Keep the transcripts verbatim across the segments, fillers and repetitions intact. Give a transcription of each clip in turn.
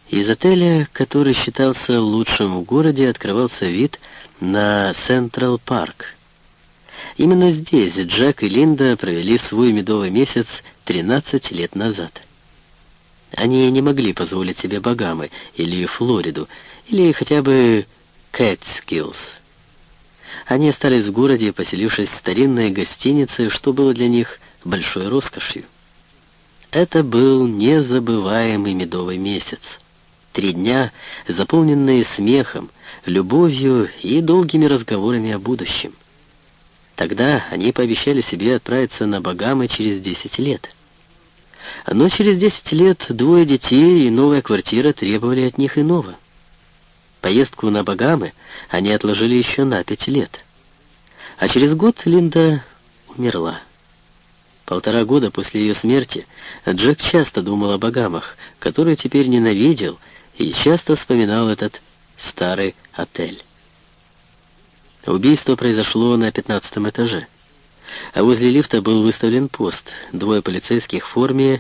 Из отеля, который считался лучшим в городе, открывался вид на Централ-парк. Именно здесь Джек и Линда провели свой медовый месяц тринадцать лет назад. Они не могли позволить себе Багамы или Флориду, или хотя бы Кэтскиллс. Они остались в городе, поселившись в старинной гостинице, что было для них большой роскошью. Это был незабываемый медовый месяц. Три дня, заполненные смехом, любовью и долгими разговорами о будущем. Тогда они пообещали себе отправиться на Багамы через десять лет. Но через десять лет двое детей и новая квартира требовали от них иного. Поездку на Багамы они отложили еще на пять лет. А через год Линда умерла. Полтора года после ее смерти Джек часто думал о Багамах, которые теперь ненавидел, и часто вспоминал этот старый отель. Убийство произошло на пятнадцатом этаже. А возле лифта был выставлен пост. Двое полицейских в форме.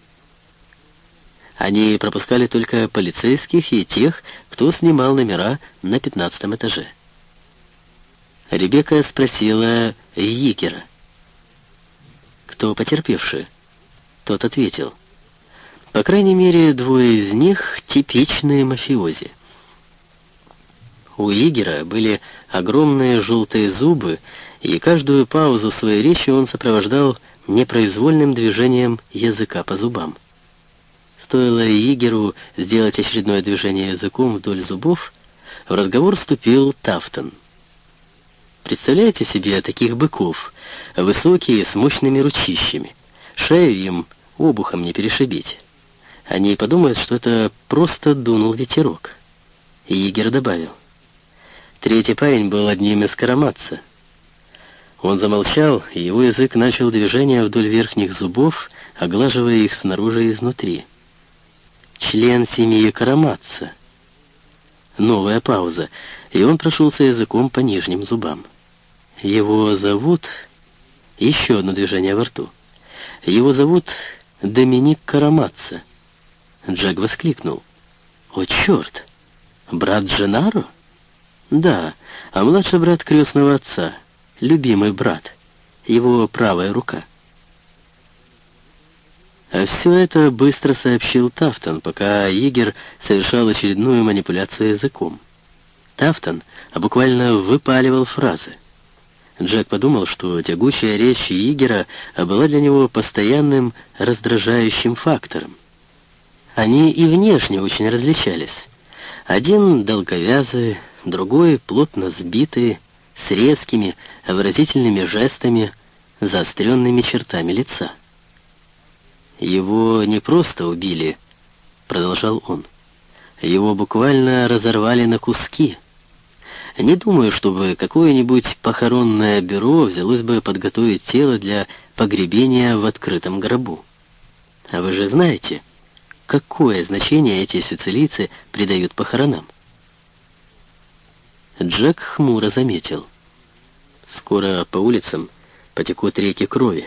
Они пропускали только полицейских и тех, кто снимал номера на пятнадцатом этаже. Ребекка спросила Йигера: «Кто потерпевший?» Тот ответил: «По крайней мере, двое из них типичные мафиози». У Йигера были огромные желтые зубы, и каждую паузу своей речи он сопровождал непроизвольным движением языка по зубам. Стоило Йигеру сделать очередное движение языком вдоль зубов, в разговор вступил Тафтон. Представляете себе таких быков, высокие, с мощными ручищами. Шею им обухом не перешибить. Они подумают, что это просто дунул ветерок. Йигер добавил: «Третий парень был одним из Караматца». Он замолчал, и его язык начал движение вдоль верхних зубов, оглаживая их снаружи и изнутри. «Член семьи Караматца». Новая пауза, и он прошелся языком по нижним зубам. «Его зовут...» Еще одно движение во рту. «Его зовут Доминик Караматца». Джек воскликнул: «О, черт! Брат Дженаро?» «Да, а младший брат крестного отца, любимый брат, его правая рука». А все это быстро сообщил Тафтон, пока Йигер совершал очередную манипуляцию языком. Тафтон буквально выпаливал фразы. Джек подумал, что тягучая речь Йигера была для него постоянным раздражающим фактором. Они и внешне очень различались. Один долговязый, другой плотно сбитый, с резкими, выразительными жестами, заостренными чертами лица. «Его не просто убили», — продолжал он. «Его буквально разорвали на куски. Не думаю, чтобы какое-нибудь похоронное бюро взялось бы подготовить тело для погребения в открытом гробу. А вы же знаете, какое значение эти сицилийцы придают похоронам?» Джек хмуро заметил: «Скоро по улицам потекут реки крови».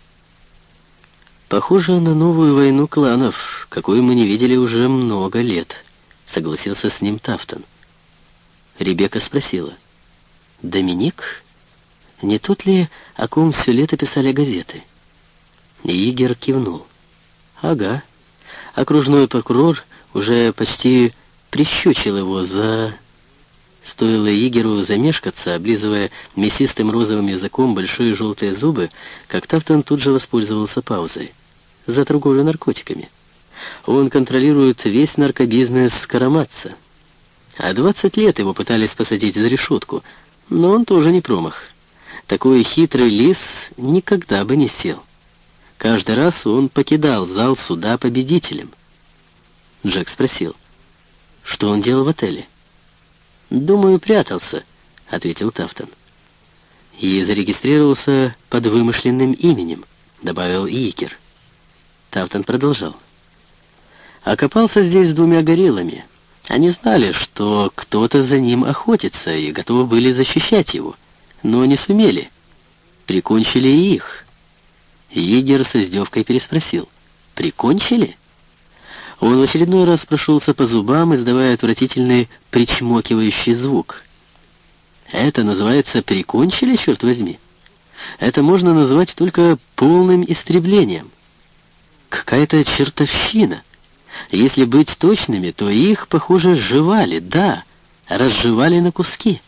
«Похоже на новую войну кланов, какую мы не видели уже много лет», — согласился с ним Тафтон. Ребекка спросила: «Доминик? Не тот ли, о ком все лето писали газеты?» Йигер кивнул. «Ага. Окружной прокурор уже почти прищучил его за...» Стоило Йигеру замешкаться, облизывая мясистым розовым языком большие желтые зубы, как Тафтон тут же воспользовался паузой. «За торговлю наркотиками. Он контролирует весь наркобизнес Караматца. А двадцать лет его пытались посадить за решетку, но он тоже не промах. Такой хитрый лис никогда бы не сел. Каждый раз он покидал зал суда победителем». Джек спросил: «Что он делал в отеле?» «Думаю, прятался», — ответил Тафтон. «И зарегистрировался под вымышленным именем», — добавил Йигер. Тафтон продолжал: «Окопался здесь с двумя гориллами. Они знали, что кто-то за ним охотится и готовы были защищать его, но не сумели. Прикончили и их». Йигер с издевкой переспросил: «Прикончили?» Он в очередной раз прошелся по зубам, издавая отвратительный причмокивающий звук. Это называется «прикончили», черт возьми? Это можно назвать только полным истреблением. Какая-то чертовщина. Если быть точными, то их, похоже, сживали, да, разжевали на куски.